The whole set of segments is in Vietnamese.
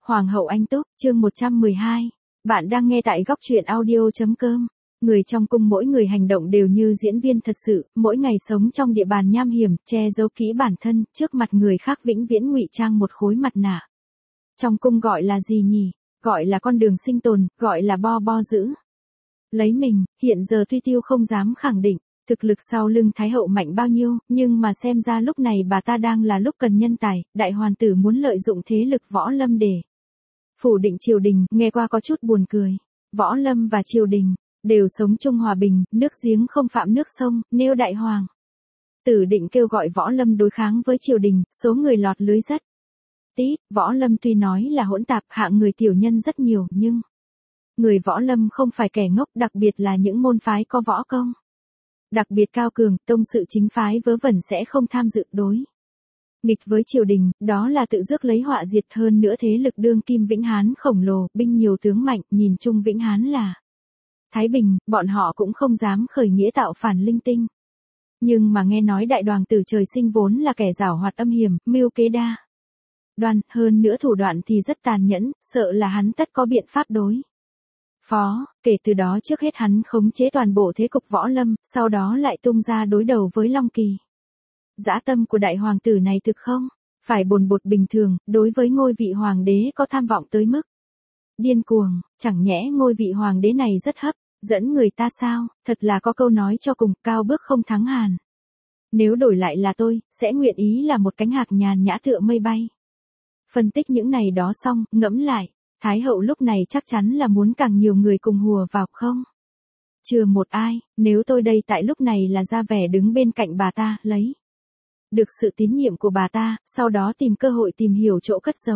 Hoàng hậu Anh Túc, chương 112. Bạn đang nghe tại góc truyện audio.com. Người trong cung mỗi người hành động đều như diễn viên thật sự, mỗi ngày sống trong địa bàn nham hiểm, che giấu kỹ bản thân, trước mặt người khác vĩnh viễn ngụy trang một khối mặt nạ. Trong cung gọi là gì nhỉ? Gọi là con đường sinh tồn, gọi là bo giữ. Lấy mình, hiện giờ Tuy Tiêu không dám khẳng định, thực lực sau lưng Thái hậu mạnh bao nhiêu, nhưng mà xem ra lúc này bà ta đang là lúc cần nhân tài, đại hoàn tử muốn lợi dụng thế lực Võ Lâm để phủ định triều đình, nghe qua có chút buồn cười. Võ Lâm và triều đình đều sống chung hòa bình, nước giếng không phạm nước sông, nêu đại hoàng tử định kêu gọi Võ Lâm đối kháng với triều đình, số người lọt lưới rất ít. Võ Lâm tuy nói là hỗn tạp, hạng người tiểu nhân rất nhiều, nhưng người Võ Lâm không phải kẻ ngốc, đặc biệt là những môn phái có võ công đặc biệt cao cường, tông sự chính phái vớ vẩn sẽ không tham dự đối nghịch với triều đình, đó là tự rước lấy họa diệt. Hơn nữa thế lực đương kim Vĩnh Hán khổng lồ, binh nhiều tướng mạnh, nhìn chung Vĩnh Hán là Thái Bình, bọn họ cũng không dám khởi nghĩa tạo phản linh tinh. Nhưng mà nghe nói đại đoàn tử trời sinh vốn là kẻ giảo hoạt âm hiểm, mưu kế đa đoan, hơn nữa thủ đoạn thì rất tàn nhẫn, sợ là hắn tất có biện pháp đối phó. Kể từ đó trước hết hắn khống chế toàn bộ thế cục Võ Lâm, sau đó lại tung ra đối đầu với Long Kỳ. Dã tâm của đại hoàng tử này thực không phải bồn bột bình thường, đối với ngôi vị hoàng đế có tham vọng tới mức điên cuồng. Chẳng nhẽ ngôi vị hoàng đế này rất hấp dẫn người ta sao? Thật là có câu nói cho cùng, cao bước không thắng hàn. Nếu đổi lại là tôi, sẽ nguyện ý là một cánh hạc nhàn nhã tựa mây bay. Phân tích những này đó xong, ngẫm lại, Thái hậu lúc này chắc chắn là muốn càng nhiều người cùng hùa vào không? Chưa một ai, nếu tôi đây tại lúc này là ra vẻ đứng bên cạnh bà ta, lấy được sự tín nhiệm của bà ta, sau đó tìm cơ hội tìm hiểu chỗ cất giấu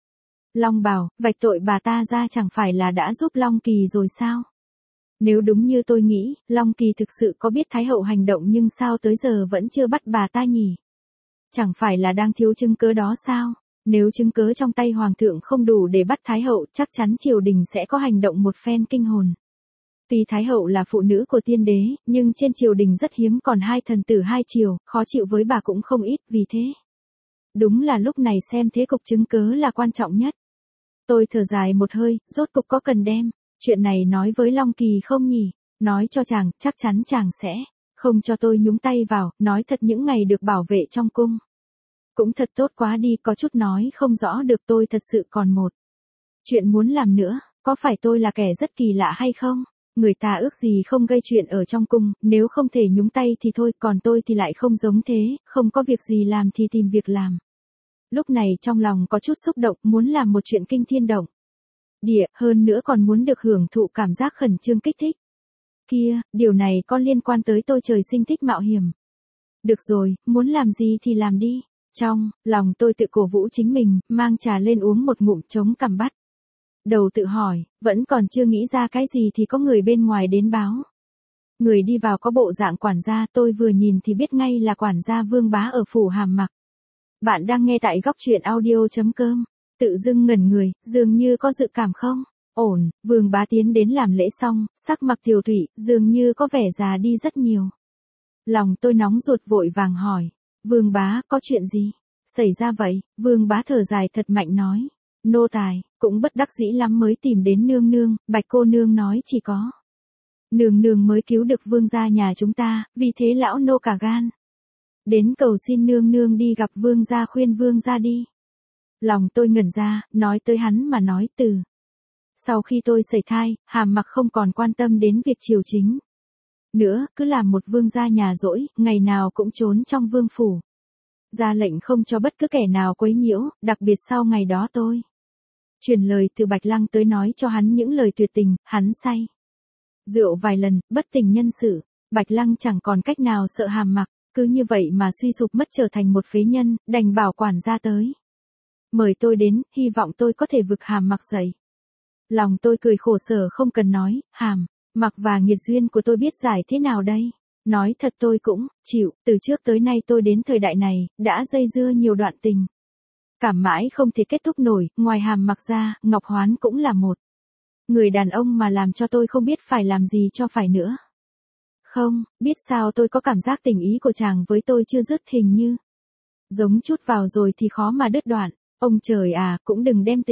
Long Bào, vạch tội bà ta ra, chẳng phải là đã giúp Long Kỳ rồi sao? Nếu đúng như tôi nghĩ, Long Kỳ thực sự có biết Thái hậu hành động nhưng sao tới giờ vẫn chưa bắt bà ta nhỉ? Chẳng phải là đang thiếu chứng cớ đó sao? Nếu chứng cớ trong tay hoàng thượng không đủ để bắt Thái hậu, chắc chắn triều đình sẽ có hành động một phen kinh hồn. Tuy Thái hậu là phụ nữ của tiên đế, nhưng trên triều đình rất hiếm còn hai thần tử hai triều, khó chịu với bà cũng không ít, vì thế đúng là lúc này xem thế cục chứng cớ là quan trọng nhất. Tôi thở dài một hơi, rốt cục có cần đem chuyện này nói với Long Kỳ không nhỉ? Nói cho chàng, chắc chắn chàng sẽ không cho tôi nhúng tay vào. Nói thật, những ngày được bảo vệ trong cung cũng thật tốt quá đi, có chút nói không rõ được. Tôi thật sự còn một chuyện muốn làm nữa. Có phải tôi là kẻ rất kỳ lạ hay không? Người ta ước gì không gây chuyện ở trong cung, nếu không thể nhúng tay thì thôi, còn tôi thì lại không giống thế, không có việc gì làm thì tìm việc làm. Lúc này trong lòng có chút xúc động, muốn làm một chuyện kinh thiên động địa, hơn nữa còn muốn được hưởng thụ cảm giác khẩn trương kích thích. Kia, điều này có liên quan tới tôi trời sinh thích mạo hiểm. Được rồi, muốn làm gì thì làm đi. Trong lòng tôi tự cổ vũ chính mình, mang trà lên uống một ngụm, chống cằm bắt đầu tự hỏi, vẫn còn chưa nghĩ ra cái gì thì có người bên ngoài đến báo. Người đi vào có bộ dạng quản gia, tôi vừa nhìn thì biết ngay là quản gia Vương Bá ở phủ Hàm Mặc. Bạn đang nghe tại góc truyện audio.com. Tự dưng ngẩn người, dường như có dự cảm không ổn. Vương Bá tiến đến làm lễ xong, sắc mặt tiều tụy, dường như có vẻ già đi rất nhiều. Lòng tôi nóng ruột, vội vàng hỏi, Vương Bá, có chuyện gì xảy ra vậy? Vương Bá thở dài thật mạnh nói, nô tài cũng bất đắc dĩ lắm mới tìm đến nương nương. Bạch cô nương nói chỉ có nương nương mới cứu được vương gia nhà chúng ta, vì thế lão nô cả gan đến cầu xin nương nương đi gặp vương gia, khuyên vương gia đi. Lòng tôi ngẩn ra, nói tới hắn mà nói, từ sau khi tôi sẩy thai, Hàm Mặc không còn quan tâm đến việc triều chính nữa, cứ làm một vương gia nhà dỗi, ngày nào cũng trốn trong vương phủ, ra lệnh không cho bất cứ kẻ nào quấy nhiễu. Đặc biệt sau ngày đó tôi truyền lời từ Bạch Lăng tới nói cho hắn những lời tuyệt tình, hắn say rượu vài lần, bất tỉnh nhân sự. Bạch Lăng chẳng còn cách nào sợ Hàm Mặc, cứ như vậy mà suy sụp mất, trở thành một phế nhân, đành bảo quản gia tới mời tôi đến, hy vọng tôi có thể vực Hàm Mặc dậy. Lòng tôi cười khổ sở không cần nói, Hàm Mặc và nghiệt duyên của tôi biết giải thế nào đây? Nói thật tôi cũng chịu, từ trước tới nay tôi đến thời đại này, đã dây dưa nhiều đoạn tình cảm mãi không thể kết thúc nổi. Ngoài Hàm Mặc ra, Ngọc Hoán cũng là một người đàn ông mà làm cho tôi không biết phải làm gì cho phải nữa. Không biết sao tôi có cảm giác tình ý của chàng với tôi chưa dứt, hình như giống chút vào rồi thì khó mà đứt đoạn. Ông trời à, cũng đừng đem tình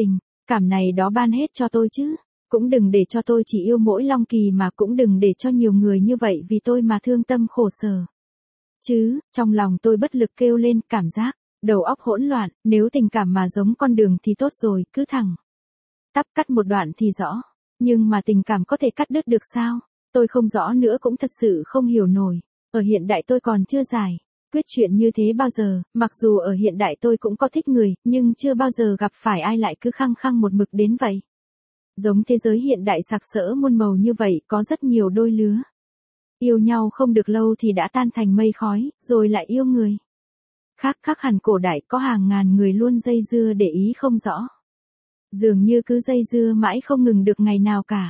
Cảm này đó ban hết cho tôi chứ. Cũng đừng để cho tôi chỉ yêu mỗi Long Kỳ mà cũng đừng để cho nhiều người như vậy vì tôi mà thương tâm khổ sở. Chứ, trong lòng tôi bất lực kêu lên, cảm giác, đầu óc hỗn loạn, nếu tình cảm mà giống con đường thì tốt rồi, cứ thẳng tắp cắt một đoạn thì rõ. Nhưng mà tình cảm có thể cắt đứt được sao? Tôi không rõ nữa cũng thật sự không hiểu nổi. Ở hiện đại tôi còn chưa giải quyết chuyện như thế bao giờ, mặc dù ở hiện đại tôi cũng có thích người, nhưng chưa bao giờ gặp phải ai lại cứ khăng khăng một mực đến vậy. Giống thế giới hiện đại sặc sỡ muôn màu như vậy, có rất nhiều đôi lứa. Yêu nhau không được lâu thì đã tan thành mây khói, rồi lại yêu người. Khác hẳn cổ đại có hàng ngàn người luôn dây dưa để ý không rõ. Dường như cứ dây dưa mãi không ngừng được ngày nào cả.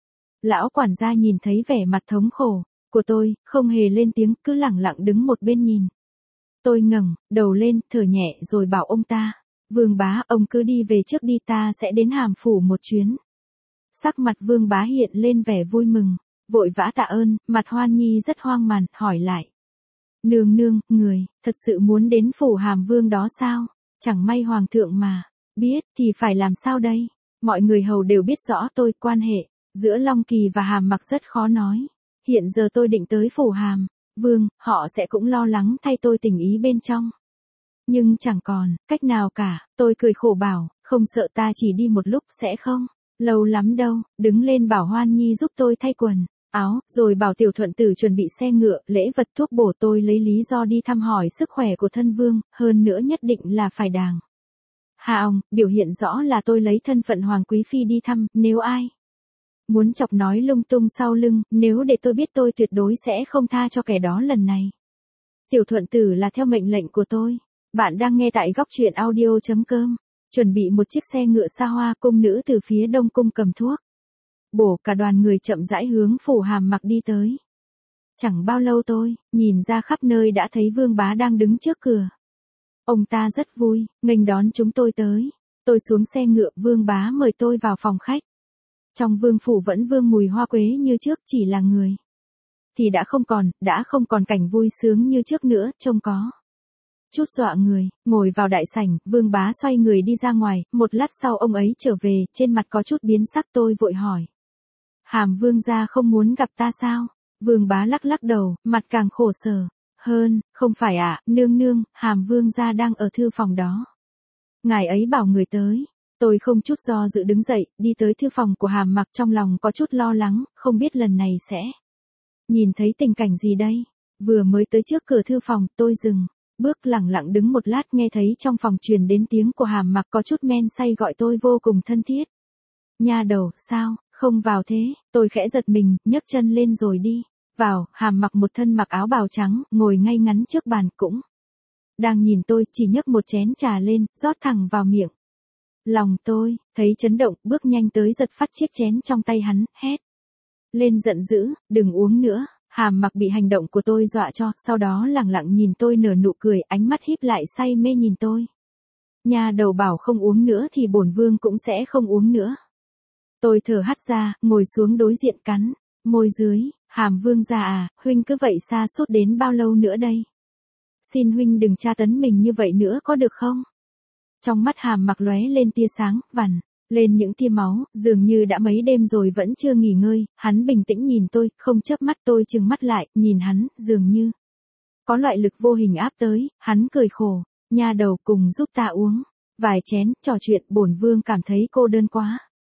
Lão quản gia nhìn thấy vẻ mặt thống khổ của tôi, không hề lên tiếng, cứ lẳng lặng đứng một bên nhìn. Tôi ngẩng đầu lên, thở nhẹ rồi bảo ông ta, Vương bá, ông cứ đi về trước đi, ta sẽ đến Hàm phủ một chuyến. Sắc mặt Vương bá hiện lên vẻ vui mừng, vội vã tạ ơn, mặt Hoan Nhi rất hoang mang, hỏi lại. Nương nương, người, thật sự muốn đến phủ Hàm Vương đó sao? Chẳng may hoàng thượng mà biết thì phải làm sao đây? Mọi người hầu đều biết rõ tôi, quan hệ giữa Long Kỳ và Hàm Mặc rất khó nói. Hiện giờ tôi định tới phủ Hàm Vương, họ sẽ cũng lo lắng thay tôi tình ý bên trong. Nhưng chẳng còn cách nào cả, tôi cười khổ bảo, không sợ, ta chỉ đi một lúc sẽ không lâu lắm đâu, đứng lên bảo Hoan Nhi giúp tôi thay quần áo, rồi bảo Tiểu Thuận Tử chuẩn bị xe ngựa, lễ vật thuốc bổ, tôi lấy lý do đi thăm hỏi sức khỏe của thân vương, hơn nữa nhất định là phải đàng hoàng, biểu hiện rõ là tôi lấy thân phận hoàng quý phi đi thăm, nếu ai muốn chọc nói lung tung sau lưng, nếu để tôi biết tôi tuyệt đối sẽ không tha cho kẻ đó lần này. Tiểu Thuận Tử là theo mệnh lệnh của tôi. Bạn đang nghe tại góc truyện audio.com. Chuẩn bị một chiếc xe ngựa xa hoa, cung nữ từ phía đông cung cầm thuốc bổ, cả đoàn người chậm rãi hướng phủ Hàm Mặc đi tới. Chẳng bao lâu tôi nhìn ra khắp nơi đã thấy Vương bá đang đứng trước cửa. Ông ta rất vui, nghênh đón chúng tôi tới. Tôi xuống xe ngựa, Vương bá mời tôi vào phòng khách. Trong vương phủ vẫn vương mùi hoa quế như trước, chỉ là người thì đã không còn cảnh vui sướng như trước nữa, trông có chút dọa người. Ngồi vào đại sảnh, Vương bá xoay người đi ra ngoài, một lát sau ông ấy trở về, trên mặt có chút biến sắc. Tôi vội hỏi, Hàm Vương gia không muốn gặp ta sao? Vương bá lắc lắc đầu, mặt càng khổ sở hơn, không phải ạ, nương nương, Hàm Vương gia đang ở thư phòng đó. Ngài ấy bảo người tới. Tôi không chút do dự đứng dậy, đi tới thư phòng của Hàm Mặc, trong lòng có chút lo lắng, không biết lần này sẽ nhìn thấy tình cảnh gì đây. Vừa mới tới trước cửa thư phòng, tôi dừng bước, lẳng lặng đứng một lát, nghe thấy trong phòng truyền đến tiếng của Hàm Mặc có chút men say gọi tôi vô cùng thân thiết. Nha đầu, sao, không vào thế? Tôi khẽ giật mình, nhấc chân lên rồi đi vào. Hàm Mặc một thân mặc áo bào trắng, ngồi ngay ngắn trước bàn, cũng đang nhìn tôi, chỉ nhấc một chén trà lên, rót thẳng vào miệng. Lòng tôi thấy chấn động, bước nhanh tới giật phát chiếc chén trong tay hắn, hét lên giận dữ, đừng uống nữa. Hàm Mặc bị hành động của tôi dọa cho, sau đó lẳng lặng nhìn tôi nở nụ cười, ánh mắt híp lại say mê nhìn tôi. Nha đầu bảo không uống nữa thì bổn vương cũng sẽ không uống nữa. Tôi thở hắt ra, ngồi xuống đối diện, cắn môi dưới. Hàm Vương gia à, huynh cứ vậy sa sút đến bao lâu nữa đây? Xin huynh đừng tra tấn mình như vậy nữa có được không? Trong mắt Hàm Mặc lóe lên tia sáng, vằn lên những tia máu, dường như đã mấy đêm rồi vẫn chưa nghỉ ngơi. Hắn bình tĩnh nhìn tôi, không chớp mắt. Tôi trừng mắt lại, nhìn hắn, dường như có loại lực vô hình áp tới. Hắn cười khổ, nha đầu, cùng giúp ta uống vài chén, trò chuyện, bổn vương cảm thấy cô đơn quá.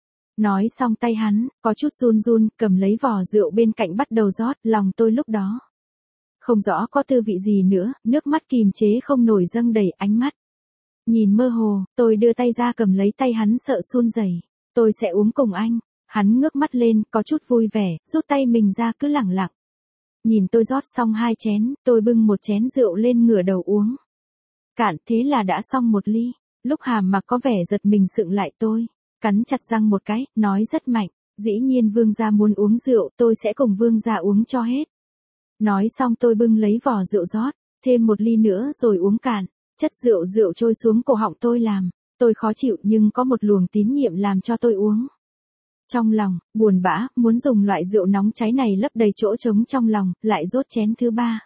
Nói xong tay hắn có chút run run, cầm lấy vò rượu bên cạnh bắt đầu rót. Lòng tôi lúc đó không rõ có tư vị gì nữa, nước mắt kìm chế không nổi dâng đầy, ánh mắt nhìn mơ hồ. Tôi đưa tay ra cầm lấy tay hắn, sợ run rẩy. Tôi sẽ uống cùng anh. Hắn ngước mắt lên, có chút vui vẻ, rút tay mình ra, cứ lẳng lặng nhìn tôi rót xong 2 chén. Tôi bưng một chén rượu lên, ngửa đầu uống cạn, thế là đã xong một ly. Lúc Hàm Mặc có vẻ giật mình sượng lại, tôi cắn chặt răng một cái, nói rất mạnh, dĩ nhiên vương gia muốn uống rượu, tôi sẽ cùng vương gia uống cho hết. Nói xong tôi bưng lấy vò rượu rót thêm một ly nữa rồi uống cạn. Chất rượu trôi xuống cổ họng tôi, làm tôi khó chịu, nhưng có một luồng tín nhiệm làm cho tôi uống. Trong lòng buồn bã, muốn dùng loại rượu nóng cháy này lấp đầy chỗ trống trong lòng, lại rót chén thứ 3.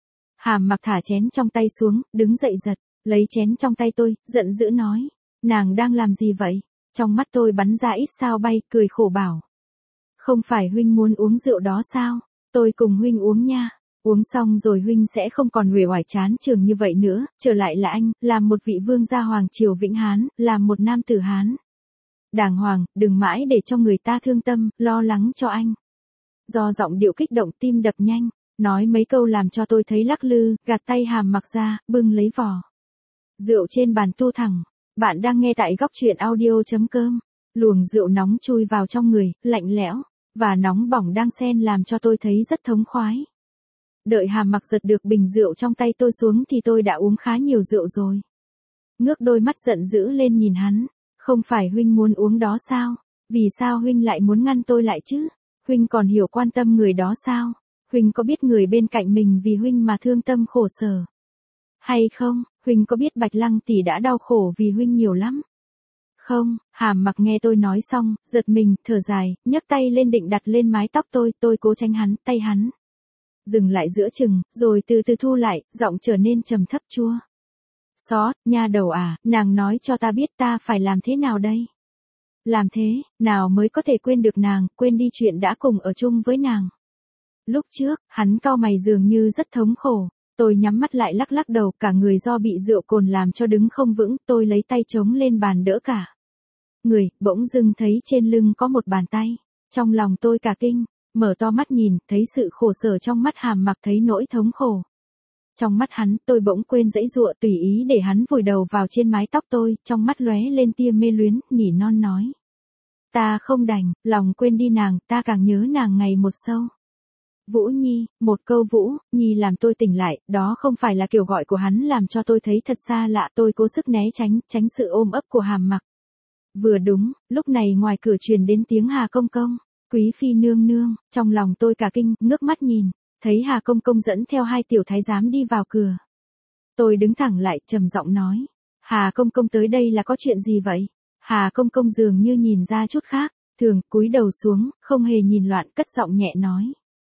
Hàm Mặc thả chén trong tay xuống, đứng dậy giật lấy chén trong tay tôi, giận dữ nói, nàng đang làm gì vậy? Trong mắt tôi bắn ra ít sao bay, cười khổ bảo. Không phải huynh muốn uống rượu đó sao? Tôi cùng huynh uống nha. Uống xong rồi huynh sẽ không còn uể oải chán trường như vậy nữa, trở lại là anh, làm một vị vương gia hoàng triều Vĩnh Hán, làm một nam tử Hán. Đàng hoàng, đừng mãi để cho người ta thương tâm, lo lắng cho anh. Do giọng điệu kích động tim đập nhanh, nói mấy câu làm cho tôi thấy lắc lư, gạt tay Hàm Mặc ra, bưng lấy vò rượu trên bàn tu thẳng. Bạn đang nghe tại góc truyện audio.com. Luồng rượu nóng chui vào trong người, lạnh lẽo và nóng bỏng đang xen làm cho tôi thấy rất thống khoái. Đợi Hàm Mặc giật được bình rượu trong tay tôi xuống thì tôi đã uống khá nhiều rượu rồi. Ngước đôi mắt giận dữ lên nhìn hắn. Không phải huynh muốn uống đó sao? Vì sao huynh lại muốn ngăn tôi lại chứ? Huynh còn hiểu quan tâm người đó sao? Huynh có biết người bên cạnh mình vì huynh mà thương tâm khổ sở hay không? Huynh có biết Bạch Lăng tỷ đã đau khổ vì huynh nhiều lắm? Không, Hàm Mặc nghe tôi nói xong, giật mình, thở dài, nhấc tay lên định đặt lên mái tóc tôi cố tránh hắn, tay hắn dừng lại giữa chừng, rồi từ từ thu lại, giọng trở nên trầm thấp chua xót, nha đầu à, nàng nói cho ta biết ta phải làm thế nào đây? Làm thế, nào mới có thể quên được nàng, quên đi chuyện đã cùng ở chung với nàng. Lúc trước, hắn cau mày dường như rất thống khổ. Tôi nhắm mắt lại lắc lắc đầu, cả người do bị rượu cồn làm cho đứng không vững, tôi lấy tay chống lên bàn đỡ cả người, bỗng dưng thấy trên lưng có một bàn tay. Trong lòng tôi cả kinh, mở to mắt nhìn, thấy sự khổ sở trong mắt Hàm Mặc, thấy nỗi thống khổ trong mắt hắn, tôi bỗng quên giãy giụa, tùy ý để hắn vùi đầu vào trên mái tóc tôi, trong mắt lóe lên tia mê luyến, nỉ non nói. Ta không đành, lòng quên đi nàng, ta càng nhớ nàng ngày một sâu. Vũ Nhi, một câu Vũ Nhi làm tôi tỉnh lại, đó không phải là kiểu gọi của hắn làm cho tôi thấy thật xa lạ, tôi cố sức né tránh sự ôm ấp của Hàm Mặc. Vừa đúng, lúc này ngoài cửa truyền đến tiếng Hà Công Công, quý phi nương nương, trong lòng tôi cả kinh, ngước mắt nhìn, thấy Hà Công Công dẫn theo 2 tiểu thái giám đi vào cửa. Tôi đứng thẳng lại, trầm giọng nói, Hà Công Công tới đây là có chuyện gì vậy? Hà Công Công dường như nhìn ra chút khác, thường cúi đầu xuống, không hề nhìn loạn, cất giọng nhẹ nói.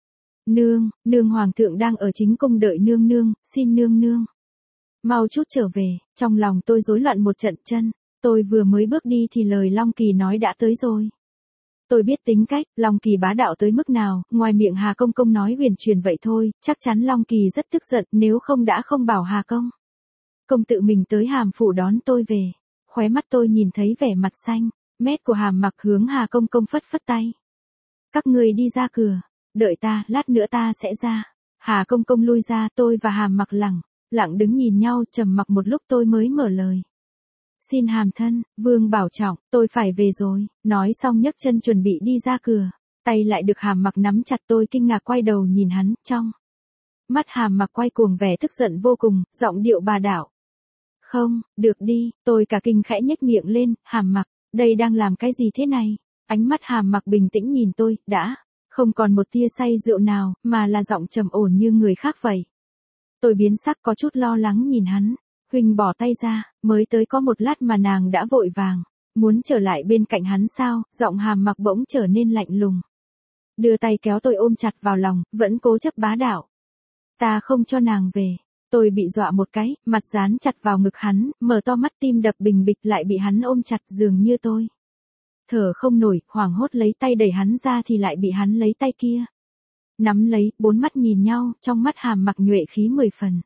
Nương hoàng thượng đang ở chính cung đợi nương, xin nương. Mau chút trở về, trong lòng tôi rối loạn một trận chân, tôi vừa mới bước đi thì lời Long Kỳ nói đã tới rồi. Tôi biết tính cách, Long Kỳ bá đạo tới mức nào, ngoài miệng Hà Công Công nói huyền truyền vậy thôi, chắc chắn Long Kỳ rất tức giận, nếu không đã không bảo Hà Công tự mình tới Hàm phủ đón tôi về. Khóe mắt tôi nhìn thấy vẻ mặt xanh mét của Hàm Mặc, hướng Hà Công Công phất tay. Các người đi ra cửa, đợi ta, lát nữa ta sẽ ra. Hà Công Công lui ra, tôi và Hàm Mặc lặng đứng nhìn nhau, trầm mặc một lúc tôi mới mở lời. Xin Hàm thân, vương bảo trọng, tôi phải về rồi. Nói xong nhấc chân chuẩn bị đi ra cửa, tay lại được Hàm Mặc nắm chặt. Tôi kinh ngạc quay đầu nhìn hắn, trong mắt Hàm Mặc quay cuồng vẻ tức giận vô cùng, giọng điệu bà đạo. Không, được đi, tôi cả kinh khẽ nhếch miệng lên, Hàm Mặc, đây đang làm cái gì thế này? Ánh mắt Hàm Mặc bình tĩnh nhìn tôi, đã không còn một tia say rượu nào, mà là giọng trầm ổn như người khác vậy. Tôi biến sắc, có chút lo lắng nhìn hắn. Huynh bỏ tay ra, mới tới có một lát mà nàng đã vội vàng muốn trở lại bên cạnh hắn sao? Giọng Hàm Mặc bỗng trở nên lạnh lùng, đưa tay kéo tôi ôm chặt vào lòng, vẫn cố chấp bá đạo. Ta không cho nàng về. Tôi bị dọa một cái, mặt dán chặt vào ngực hắn, mở to mắt, tim đập bình bịch, lại bị hắn ôm chặt, dường như tôi thở không nổi, hoảng hốt lấy tay đẩy hắn ra thì lại bị hắn lấy tay kia nắm lấy. 4 mắt nhìn nhau, trong mắt Hàm Mặc nhuệ khí 10 phần.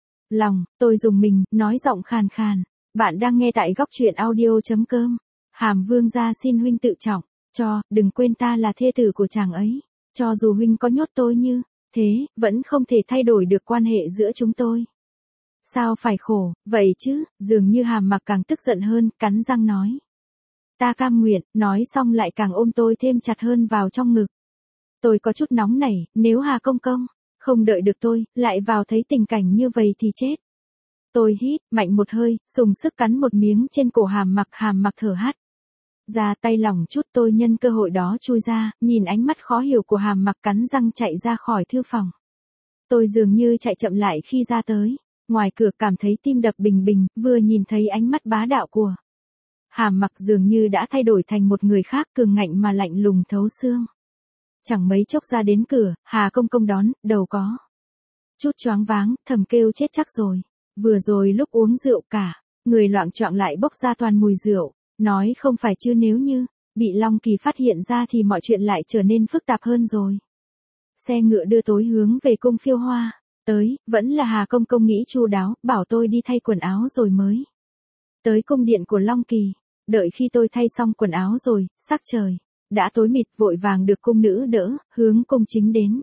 Tôi dùng mình, nói giọng khàn khàn. Bạn đang nghe tại góc truyện audio.com. Hàm vương gia xin huynh tự trọng, đừng quên ta là thê tử của chàng ấy. Cho dù huynh có nhốt tôi như thế, vẫn không thể thay đổi được quan hệ giữa chúng tôi. Sao phải khổ, vậy chứ? Dường như Hàm Mặc càng tức giận hơn, cắn răng nói. Ta cam nguyện, nói xong lại càng ôm tôi thêm chặt hơn vào trong ngực. Tôi có chút nóng nảy, nếu Hà Công Công không đợi được tôi, lại vào thấy tình cảnh như vậy thì chết. Tôi hít mạnh một hơi, dùng sức cắn một miếng trên cổ Hàm Mặc thở hắt ra, tay lỏng chút. Tôi nhân cơ hội đó chui ra, nhìn ánh mắt khó hiểu của Hàm Mặc, cắn răng chạy ra khỏi thư phòng. Tôi dường như chạy chậm lại khi ra tới ngoài cửa, cảm thấy tim đập bình bình, vừa nhìn thấy ánh mắt bá đạo của Hàm Mặc, dường như đã thay đổi thành một người khác, cường ngạnh mà lạnh lùng thấu xương. Chẳng mấy chốc ra đến cửa, Hà Công Công đón, đầu có chút choáng váng, thầm kêu chết chắc rồi. Vừa rồi lúc uống rượu cả người loạng choạng lại bốc ra toàn mùi rượu. Nói không phải chứ nếu như, bị Long Kỳ phát hiện ra thì mọi chuyện lại trở nên phức tạp hơn rồi. Xe ngựa đưa tối hướng về cung Phiêu Hoa. Tới, vẫn là Hà Công Công nghĩ chu đáo, bảo tôi đi thay quần áo rồi mới. Tới cung điện của Long Kỳ. Đợi khi tôi thay xong quần áo rồi, sắc trời đã tối mịt, vội vàng được cung nữ đỡ, hướng cung chính đến.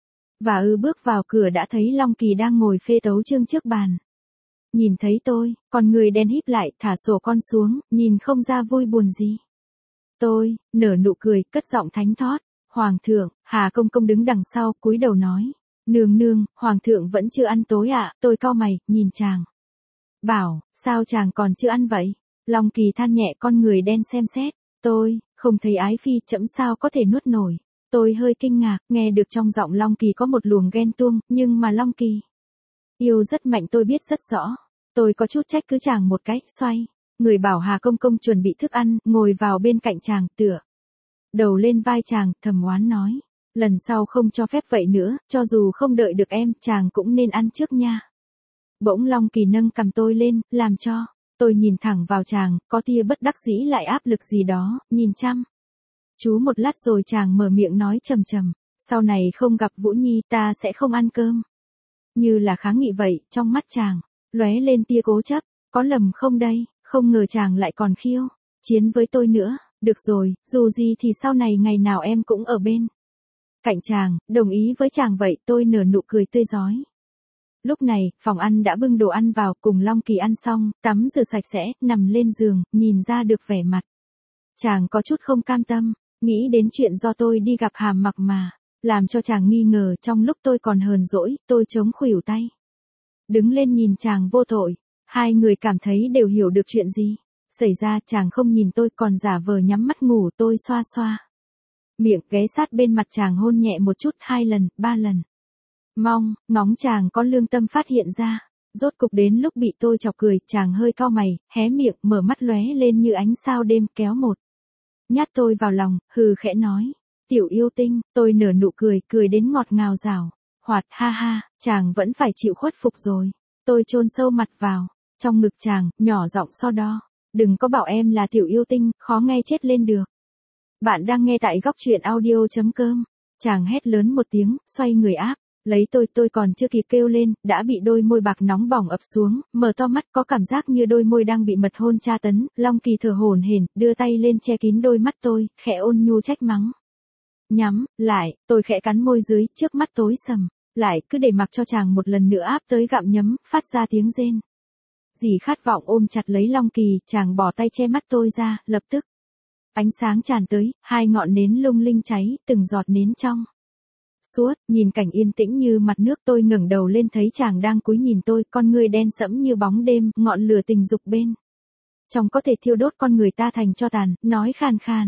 Và bước vào cửa đã thấy Long Kỳ đang ngồi phê tấu chương trước bàn. Nhìn thấy tôi, con người đen híp lại, thả sổ con xuống, nhìn không ra vui buồn gì. Tôi, nở nụ cười, cất giọng thánh thót. Hoàng thượng, Hà Công Công đứng đằng sau, cúi đầu nói. Nương nương, Hoàng thượng vẫn chưa ăn tối ạ, tôi cau mày, nhìn chàng. Bảo, sao chàng còn chưa ăn vậy? Long Kỳ than nhẹ, con người đen xem xét. Tôi, không thấy ái phi, chậm sao có thể nuốt nổi. Tôi hơi kinh ngạc, nghe được trong giọng Long Kỳ có một luồng ghen tuông, nhưng mà Long Kỳ yêu rất mạnh tôi biết rất rõ. Tôi có chút trách cứ chàng một cái, xoay. Người bảo Hà Công Công chuẩn bị thức ăn, ngồi vào bên cạnh chàng, tựa đầu lên vai chàng, thầm oán nói. Lần sau không cho phép vậy nữa, cho dù không đợi được em, chàng cũng nên ăn trước nha. Bỗng Long Kỳ nâng cầm tôi lên, làm cho tôi nhìn thẳng vào chàng, có tia bất đắc dĩ lại áp lực gì đó, nhìn chăm chú một lát rồi chàng mở miệng nói trầm trầm. Sau này không gặp Vũ Nhi ta sẽ không ăn cơm. Như là kháng nghị vậy, trong mắt chàng lóe lên tia cố chấp. Có lầm không đây? Không ngờ chàng lại còn khiêu chiến với tôi nữa. Được rồi, dù gì thì sau này ngày nào em cũng ở bên cạnh chàng, đồng ý với chàng vậy. Tôi nở nụ cười tươi rói. Lúc này, phòng ăn đã bưng đồ ăn vào, cùng Long Kỳ ăn xong, tắm rửa sạch sẽ, nằm lên giường, nhìn ra được vẻ mặt chàng có chút không cam tâm, nghĩ đến chuyện do tôi đi gặp Hàm Mặc mà làm cho chàng nghi ngờ. Trong lúc tôi còn hờn dỗi, tôi chống khuỷu tay đứng lên nhìn chàng vô tội. Hai người cảm thấy đều hiểu được chuyện gì xảy ra. Chàng không nhìn tôi, còn giả vờ nhắm mắt ngủ. Tôi xoa xoa miệng, ghé sát bên mặt chàng hôn nhẹ một chút, 2 lần, 3 lần. Ngóng chàng có lương tâm phát hiện ra. Rốt cục đến lúc bị tôi chọc cười, chàng hơi cau mày, hé miệng, mở mắt lóe lên như ánh sao đêm, kéo một nhát tôi vào lòng, hừ khẽ nói. Tiểu yêu tinh. Tôi nở nụ cười, cười đến ngọt ngào rào hoạt, ha ha, chàng vẫn phải chịu khuất phục rồi. Tôi chôn sâu mặt vào trong ngực chàng, nhỏ giọng so đo. Đừng có bảo em là tiểu yêu tinh, khó nghe chết lên được. Bạn đang nghe tại góc truyện audio.com. Chàng hét lớn một tiếng, xoay người áp lấy tôi còn chưa kịp kêu lên, đã bị đôi môi bạc nóng bỏng ập xuống, mở to mắt có cảm giác như đôi môi đang bị mật hôn tra tấn. Long Kỳ thở hổn hển, đưa tay lên che kín đôi mắt tôi, khẽ ôn nhu trách mắng. Nhắm lại, tôi khẽ cắn môi dưới, trước mắt tối sầm lại, cứ để mặc cho chàng một lần nữa áp tới gặm nhấm, phát ra tiếng rên. Dì khát vọng ôm chặt lấy Long Kỳ, chàng bỏ tay che mắt tôi ra, lập tức ánh sáng tràn tới, 2 ngọn nến lung linh cháy, từng giọt nến trong suốt. Nhìn cảnh yên tĩnh như mặt nước, tôi ngẩng đầu lên thấy chàng đang cúi nhìn tôi, con người đen sẫm như bóng đêm, ngọn lửa tình dục bên trong có thể thiêu đốt con người ta thành tro tàn, nói khàn khàn.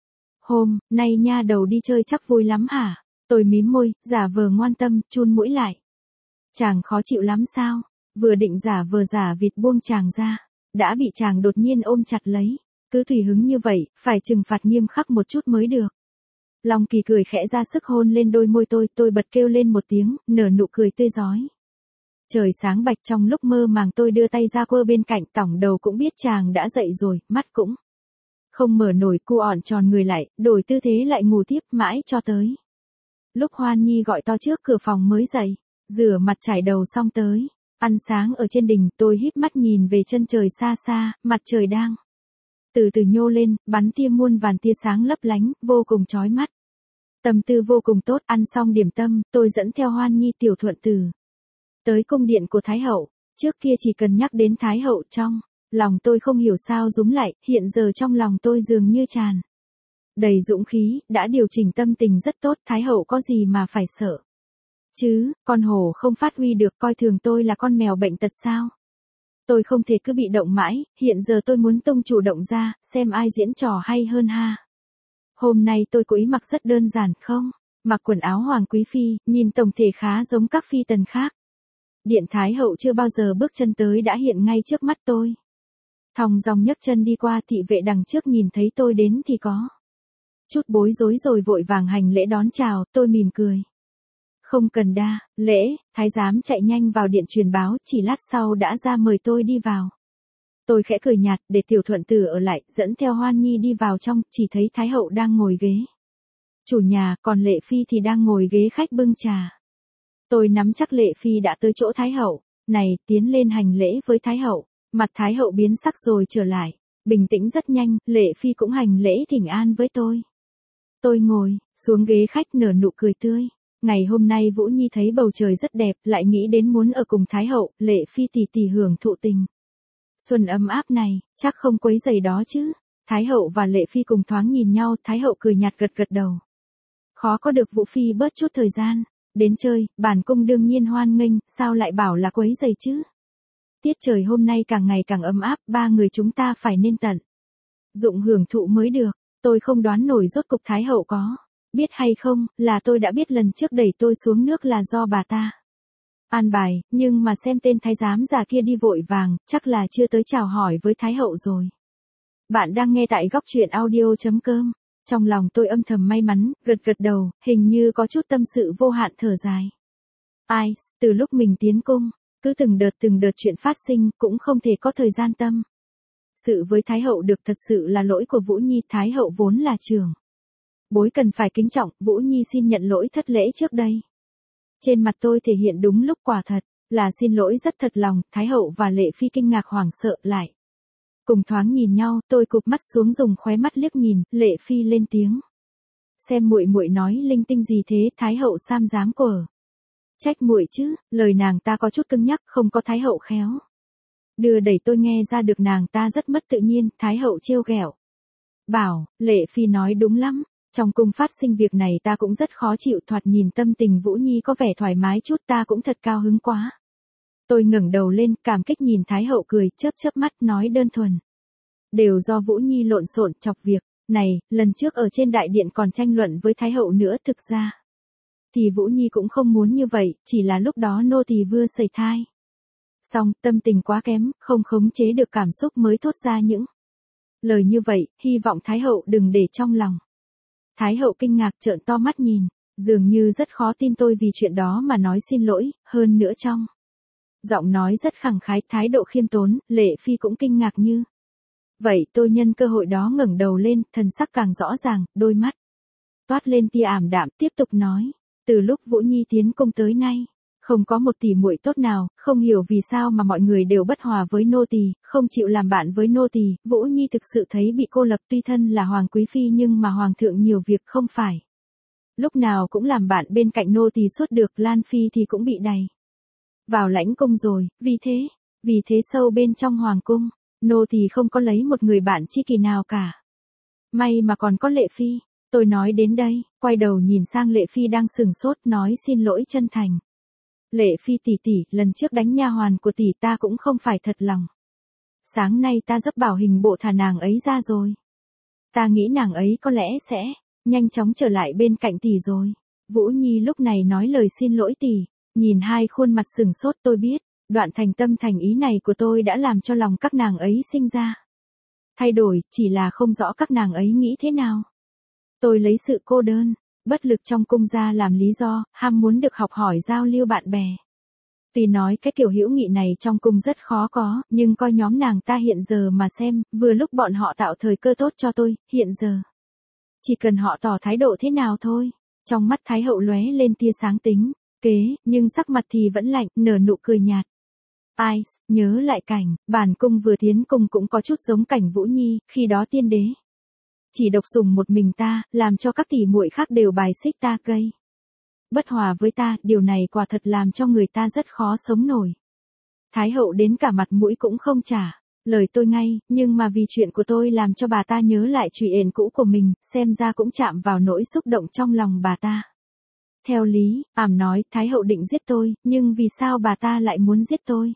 Hôm nay nha đầu đi chơi chắc vui lắm hả? Tôi mím môi, giả vờ ngoan tâm, chun mũi lại. Chàng khó chịu lắm sao? Vừa định giả vờ giả vịt buông chàng ra, đã bị chàng đột nhiên ôm chặt lấy. Cứ tùy hứng như vậy, phải trừng phạt nghiêm khắc một chút mới được. Long Kỳ cười khẽ ra sức hôn lên đôi môi tôi bật kêu lên một tiếng, nở nụ cười tươi rói. Trời sáng bạch, trong lúc mơ màng tôi đưa tay ra quơ bên cạnh, tỏng đầu cũng biết chàng đã dậy rồi, mắt cũng không mở nổi, cu ỏn tròn người lại, đổi tư thế lại ngủ tiếp mãi cho tới lúc Hoan Nhi gọi to trước cửa phòng mới dậy, rửa mặt chải đầu xong tới ăn sáng ở trên đỉnh. Tôi híp mắt nhìn về chân trời xa xa, mặt trời đang từ từ nhô lên, bắn tia muôn vàn tia sáng lấp lánh, vô cùng chói mắt. Tâm tư vô cùng tốt. Ăn xong điểm tâm, tôi dẫn theo Hoan Nhi tiểu thuận tử tới cung điện của Thái hậu. Trước kia chỉ cần nhắc đến Thái hậu, trong lòng tôi không hiểu sao rúm lại, hiện giờ trong lòng tôi dường như tràn đầy dũng khí, đã điều chỉnh tâm tình rất tốt. Thái hậu có gì mà phải sợ chứ? Con hổ không phát huy được, coi thường tôi là con mèo bệnh tật sao? Tôi không thể cứ bị động mãi, hiện giờ tôi muốn tông chủ động ra, xem ai diễn trò hay hơn ha. Hôm nay tôi cố ý mặc rất đơn giản, không mặc quần áo hoàng quý phi, nhìn tổng thể khá giống các phi tần khác. Điện Thái hậu chưa bao giờ bước chân tới đã hiện ngay trước mắt tôi. Thong dong nhấc chân đi qua, thị vệ đằng trước nhìn thấy tôi đến thì có chút bối rối rồi vội vàng hành lễ đón chào. Tôi mỉm cười. Không cần đa lễ. Thái giám chạy nhanh vào điện truyền báo, chỉ lát sau đã ra mời tôi đi vào. Tôi khẽ cười nhạt để Tiểu Thuận Tử ở lại, dẫn theo Hoan Nhi đi vào trong, chỉ thấy Thái hậu đang ngồi ghế chủ nhà, còn Lệ Phi thì đang ngồi ghế khách bưng trà. Tôi nắm chắc Lệ Phi đã tới chỗ Thái hậu, này, tiến lên hành lễ với Thái hậu. Mặt Thái hậu biến sắc rồi trở lại, bình tĩnh rất nhanh, Lệ Phi cũng hành lễ thỉnh an với tôi. Tôi ngồi xuống ghế khách nở nụ cười tươi. Ngày hôm nay Vũ Nhi thấy bầu trời rất đẹp, lại nghĩ đến muốn ở cùng Thái hậu, Lệ Phi tỷ tỷ hưởng thụ tình xuân ấm áp này, chắc không quấy rầy đó chứ. Thái hậu và Lệ Phi cùng thoáng nhìn nhau, Thái hậu cười nhạt gật gật đầu. Khó có được Vũ Phi bớt chút thời gian đến chơi, bản cung đương nhiên hoan nghênh, sao lại bảo là quấy rầy chứ. Tiết trời hôm nay càng ngày càng ấm áp, ba người chúng ta phải nên tận dụng hưởng thụ mới được. Tôi không đoán nổi rốt cục Thái hậu có biết hay không, là tôi đã biết lần trước đẩy tôi xuống nước là do bà ta an bài, nhưng mà xem tên thái giám già kia đi vội vàng, chắc là chưa tới chào hỏi với Thái hậu rồi. Bạn đang nghe tại góc truyện audio.com. Trong lòng tôi âm thầm may mắn, gật gật đầu, hình như có chút tâm sự vô hạn thở dài. Ai, từ lúc mình tiến cung, cứ từng đợt chuyện phát sinh, cũng không thể có thời gian tâm sự với Thái hậu được, thật sự là lỗi của Vũ Nhi, Thái hậu vốn là trưởng bối cần phải kính trọng, Vũ Nhi xin nhận lỗi thất lễ trước đây. Trên mặt tôi thể hiện đúng lúc quả thật là xin lỗi rất thật lòng. Thái hậu và Lệ Phi kinh ngạc hoảng sợ lại cùng thoáng nhìn nhau, tôi cụp mắt xuống dùng khóe mắt liếc nhìn, Lệ Phi lên tiếng. Xem muội muội nói linh tinh gì thế, Thái hậu sam dám quở trách muội chứ, lời nàng ta có chút cứng nhắc, không có Thái hậu khéo đưa đẩy, tôi nghe ra được nàng ta rất mất tự nhiên. Thái hậu trêu ghẹo bảo, Lệ Phi nói đúng lắm, trong cung phát sinh việc này ta cũng rất khó chịu, thoạt nhìn tâm tình Vũ Nhi có vẻ thoải mái chút, ta cũng thật cao hứng quá. Tôi ngẩng đầu lên, cảm kích nhìn Thái hậu cười, chớp chớp mắt, nói đơn thuần. Đều do Vũ Nhi lộn xộn chọc việc này, lần trước ở trên đại điện còn tranh luận với Thái hậu nữa, thực ra thì Vũ Nhi cũng không muốn như vậy, chỉ là lúc đó nô tỳ vừa sẩy thai xong, tâm tình quá kém, không khống chế được cảm xúc mới thốt ra những lời như vậy, hy vọng Thái hậu đừng để trong lòng. Thái hậu kinh ngạc trợn to mắt nhìn, dường như rất khó tin tôi vì chuyện đó mà nói xin lỗi, hơn nữa trong giọng nói rất khẳng khái, thái độ khiêm tốn. Lệ Phi cũng kinh ngạc như vậy, tôi nhân cơ hội đó ngẩng đầu lên, thần sắc càng rõ ràng, đôi mắt toát lên tia ảm đạm, tiếp tục nói, từ lúc Vũ Nhi tiến cung tới nay, không có một tỷ muội tốt nào, không hiểu vì sao mà mọi người đều bất hòa với nô tỳ, không chịu làm bạn với nô tỳ. Vũ Nhi thực sự thấy bị cô lập, tuy thân là hoàng quý phi nhưng mà hoàng thượng nhiều việc không phải lúc nào cũng làm bạn bên cạnh nô tỳ suốt được. Lan Phi thì cũng bị đày vào lãnh cung rồi, vì thế sâu bên trong hoàng cung, nô tỳ không có lấy một người bạn tri kỷ nào cả. May mà còn có Lệ Phi. Tôi nói đến đây, quay đầu nhìn sang Lệ Phi đang sừng sốt, nói xin lỗi chân thành. Lệ Phi tỷ tỷ, lần trước đánh nha hoàn của tỷ ta cũng không phải thật lòng. Sáng nay ta dấp bảo hình bộ thả nàng ấy ra rồi. Ta nghĩ nàng ấy có lẽ sẽ nhanh chóng trở lại bên cạnh tỷ rồi. Vũ Nhi lúc này nói lời xin lỗi tỷ, nhìn hai khuôn mặt sừng sốt, tôi biết, đoạn thành tâm thành ý này của tôi đã làm cho lòng các nàng ấy sinh ra thay đổi, chỉ là không rõ các nàng ấy nghĩ thế nào. Tôi lấy sự cô đơn, bất lực trong cung ra làm lý do, ham muốn được học hỏi giao lưu bạn bè. Tuy nói cái kiểu hữu nghị này trong cung rất khó có, nhưng coi nhóm nàng ta hiện giờ mà xem, vừa lúc bọn họ tạo thời cơ tốt cho tôi, hiện giờ chỉ cần họ tỏ thái độ thế nào thôi. Trong mắt Thái hậu lóe lên tia sáng tính kế, nhưng sắc mặt thì vẫn lạnh, nở nụ cười nhạt. Ai, nhớ lại cảnh, bản cung vừa tiến cung cũng có chút giống cảnh Vũ Nhi, khi đó tiên đế chỉ độc sủng một mình ta, làm cho các tỷ muội khác đều bài xích ta, gây bất hòa với ta, điều này quả thật làm cho người ta rất khó sống nổi. Thái hậu đến cả mặt mũi cũng không trả lời tôi ngay, nhưng mà vì chuyện của tôi làm cho bà ta nhớ lại chuyện cũ của mình, xem ra cũng chạm vào nỗi xúc động trong lòng bà ta. Theo lý, ảm nói, Thái hậu định giết tôi, nhưng vì sao bà ta lại muốn giết tôi?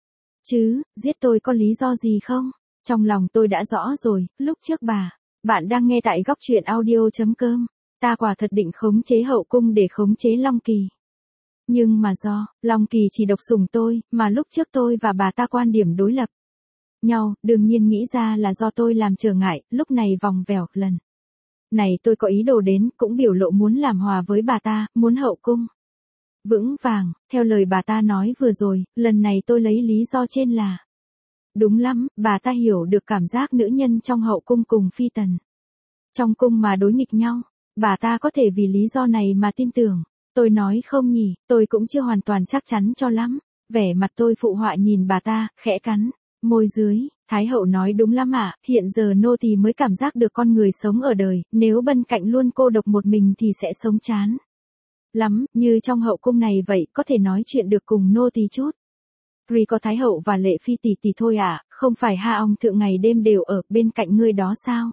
Chứ, giết tôi có lý do gì không? Trong lòng tôi đã rõ rồi, lúc trước bạn đang nghe tại góc truyện audio.com. Ta quả thật định khống chế hậu cung để khống chế Long Kỳ. Nhưng mà do, Long Kỳ chỉ độc sủng tôi, mà lúc trước tôi và bà ta quan điểm đối lập nhau, đương nhiên nghĩ ra là do tôi làm trở ngại, lúc này vòng vèo, lần này tôi có ý đồ đến, cũng biểu lộ muốn làm hòa với bà ta, muốn hậu cung vững vàng, theo lời bà ta nói vừa rồi, lần này tôi lấy lý do trên là Đúng lắm, bà ta hiểu được cảm giác nữ nhân trong hậu cung cùng phi tần. Trong cung mà đối nghịch nhau, bà ta có thể vì lý do này mà tin tưởng. Tôi nói không nhỉ, tôi cũng chưa hoàn toàn chắc chắn cho lắm. Vẻ mặt tôi phụ họa nhìn bà ta, khẽ cắn môi dưới. Thái hậu nói đúng lắm ạ, hiện giờ nô tỳ mới cảm giác được con người sống ở đời, nếu bên cạnh luôn cô độc một mình thì sẽ sống chán lắm, như trong hậu cung này vậy, có thể nói chuyện được cùng nô tỳ chút. Vì có Thái hậu và Lệ Phi tỷ tỷ thôi à, không phải Ha Ong Thượng ngày đêm đều ở bên cạnh ngươi đó sao?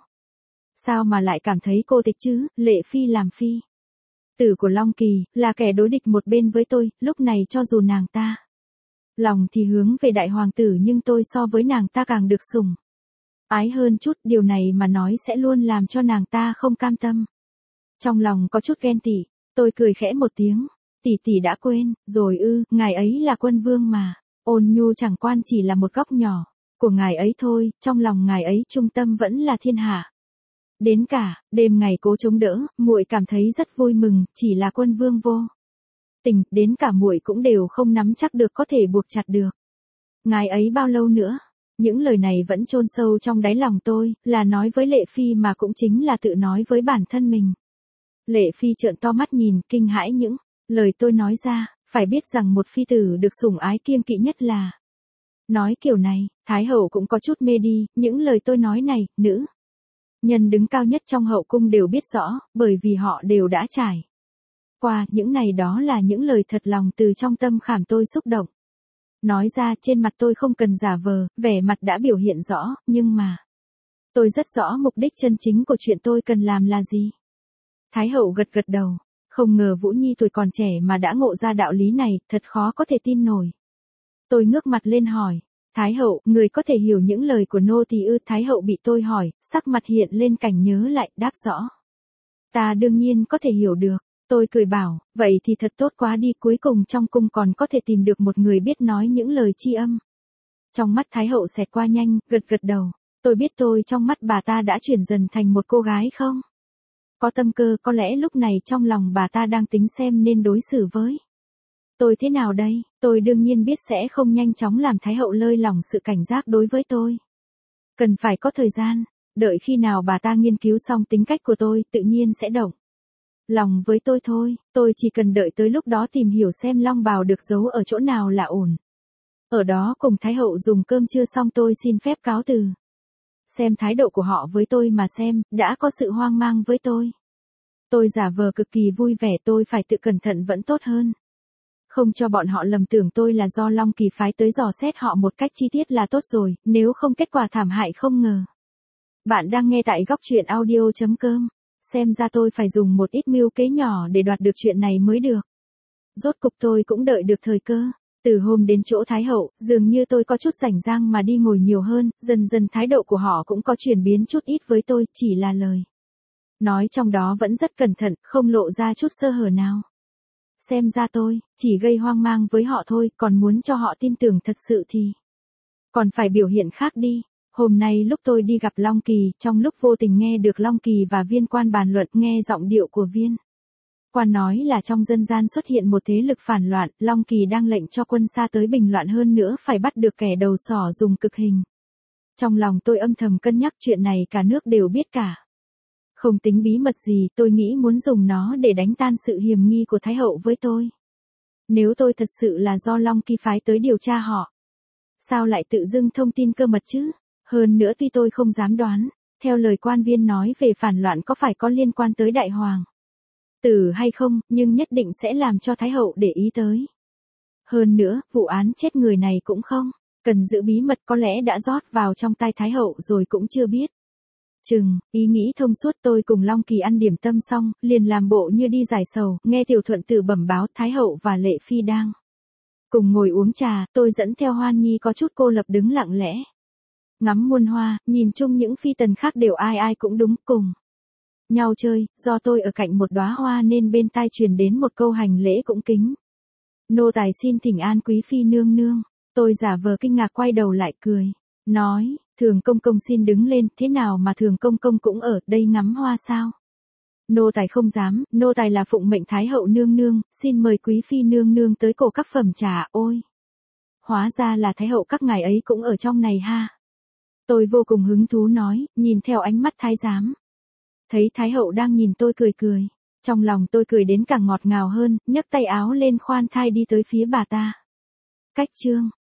Sao mà lại cảm thấy cô tịch chứ, Lệ Phi làm phi tử của Long Kỳ, là kẻ đối địch một bên với tôi, lúc này cho dù nàng ta lòng thì hướng về đại hoàng tử nhưng tôi so với nàng ta càng được sủng ái hơn chút, điều này mà nói sẽ luôn làm cho nàng ta không cam tâm. Trong lòng có chút ghen tị, tôi cười khẽ một tiếng, tỷ tỷ đã quên, rồi ư, ngài ấy là quân vương mà, Ôn Nhu chẳng quan chỉ là một góc nhỏ của ngài ấy thôi, trong lòng ngài ấy trung tâm vẫn là thiên hạ. Đến cả, đêm ngày cố chống đỡ, muội cảm thấy rất vui mừng, chỉ là quân vương vô tình, đến cả muội cũng đều không nắm chắc được có thể buộc chặt được ngài ấy bao lâu nữa. Những lời này vẫn chôn sâu trong đáy lòng tôi, là nói với Lệ Phi mà cũng chính là tự nói với bản thân mình. Lệ Phi trợn to mắt nhìn, kinh hãi những lời tôi nói ra, phải biết rằng một phi tử được sủng ái kiêng kỵ nhất là nói kiểu này. Thái hậu cũng có chút mê đi, những lời tôi nói này, nữ nhân đứng cao nhất trong hậu cung đều biết rõ, bởi vì họ đều đã trải qua những này, đó là những lời thật lòng từ trong tâm khảm tôi xúc động. Nói ra trên mặt tôi không cần giả vờ, vẻ mặt đã biểu hiện rõ, nhưng mà tôi rất rõ mục đích chân chính của chuyện tôi cần làm là gì. Thái hậu gật gật đầu, không ngờ Vũ Nhi tuổi còn trẻ mà đã ngộ ra đạo lý này, thật khó có thể tin nổi. Tôi ngước mặt lên hỏi, Thái hậu, người có thể hiểu những lời của nô tỳ ư? Thái hậu bị tôi hỏi, sắc mặt hiện lên cảnh nhớ lại, đáp rõ. Ta đương nhiên có thể hiểu được. Tôi cười bảo, vậy thì thật tốt quá đi, cuối cùng trong cung còn có thể tìm được một người biết nói những lời tri âm. Trong mắt Thái hậu xẹt qua nhanh, gật gật đầu. Tôi biết tôi trong mắt bà ta đã chuyển dần thành một cô gái không có tâm cơ, có lẽ lúc này trong lòng bà ta đang tính xem nên đối xử với tôi thế nào đây. Tôi đương nhiên biết sẽ không nhanh chóng làm Thái hậu lơi lỏng sự cảnh giác đối với tôi. Cần phải có thời gian, đợi khi nào bà ta nghiên cứu xong tính cách của tôi, tự nhiên sẽ động lòng với tôi thôi. Tôi chỉ cần đợi tới lúc đó tìm hiểu xem long bào được giấu ở chỗ nào là ổn. Ở đó cùng Thái hậu dùng cơm trưa xong tôi xin phép cáo từ. Xem thái độ của họ với tôi mà xem, đã có sự hoang mang với tôi. Tôi giả vờ cực kỳ vui vẻ, tôi phải tự cẩn thận vẫn tốt hơn. Không cho bọn họ lầm tưởng tôi là do Long Kỳ phái tới dò xét họ một cách chi tiết là tốt rồi, nếu không kết quả thảm hại không ngờ. Bạn đang nghe tại góc truyện audio.com. Xem ra tôi phải dùng một ít mưu kế nhỏ để đoạt được chuyện này mới được. Rốt cục tôi cũng đợi được thời cơ. Từ hôm đến chỗ Thái hậu, dường như tôi có chút rảnh rang mà đi ngồi nhiều hơn, dần dần thái độ của họ cũng có chuyển biến chút ít với tôi, chỉ là lời nói trong đó vẫn rất cẩn thận, không lộ ra chút sơ hở nào. Xem ra tôi chỉ gây hoang mang với họ thôi, còn muốn cho họ tin tưởng thật sự thì còn phải biểu hiện khác đi. Hôm nay lúc tôi đi gặp Long Kỳ, trong lúc vô tình nghe được Long Kỳ và Viên Quan bàn luận, nghe giọng điệu của Viên Quan nói là trong dân gian xuất hiện một thế lực phản loạn, Long Kỳ đang lệnh cho quân Sa tới bình loạn, hơn nữa phải bắt được kẻ đầu sỏ dùng cực hình. Trong lòng tôi âm thầm cân nhắc, chuyện này cả nước đều biết cả. Không tính bí mật gì, tôi nghĩ muốn dùng nó để đánh tan sự hiềm nghi của Thái hậu với tôi. Nếu tôi thật sự là do Long Kỳ phái tới điều tra họ, sao lại tự dưng thông tin cơ mật chứ? Hơn nữa tuy tôi không dám đoán, theo lời quan viên nói về phản loạn có phải có liên quan tới đại hoàng tử hay không, nhưng nhất định sẽ làm cho Thái hậu để ý tới. Hơn nữa, vụ án chết người này cũng không cần giữ bí mật, có lẽ đã rót vào trong tai Thái hậu rồi cũng chưa biết chừng. Ý nghĩ thông suốt, tôi cùng Long Kỳ ăn điểm tâm xong, liền làm bộ như đi giải sầu, nghe Tiểu Thuận Tử bẩm báo Thái hậu và Lệ Phi đang cùng ngồi uống trà, tôi dẫn theo Hoan Nhi có chút cô lập đứng lặng lẽ ngắm muôn hoa, nhìn chung những phi tần khác đều ai ai cũng đúng cùng nhau chơi, do tôi ở cạnh một đóa hoa nên bên tai truyền đến một câu hành lễ cũng kính. Nô tài xin thỉnh an quý phi nương nương. Tôi giả vờ kinh ngạc quay đầu lại cười, nói, Thường công công xin đứng lên, thế nào mà Thường công công cũng ở đây ngắm hoa sao? Nô tài không dám, nô tài là phụng mệnh Thái hậu nương nương, xin mời quý phi nương nương tới cổ các phẩm trà. Ôi, hóa ra là Thái hậu các ngài ấy cũng ở trong này ha. Tôi vô cùng hứng thú nói, nhìn theo ánh mắt thái giám. Thấy Thái hậu đang nhìn tôi cười cười. Trong lòng tôi cười đến càng ngọt ngào hơn, nhấc tay áo lên khoan thai đi tới phía bà ta. Cách chương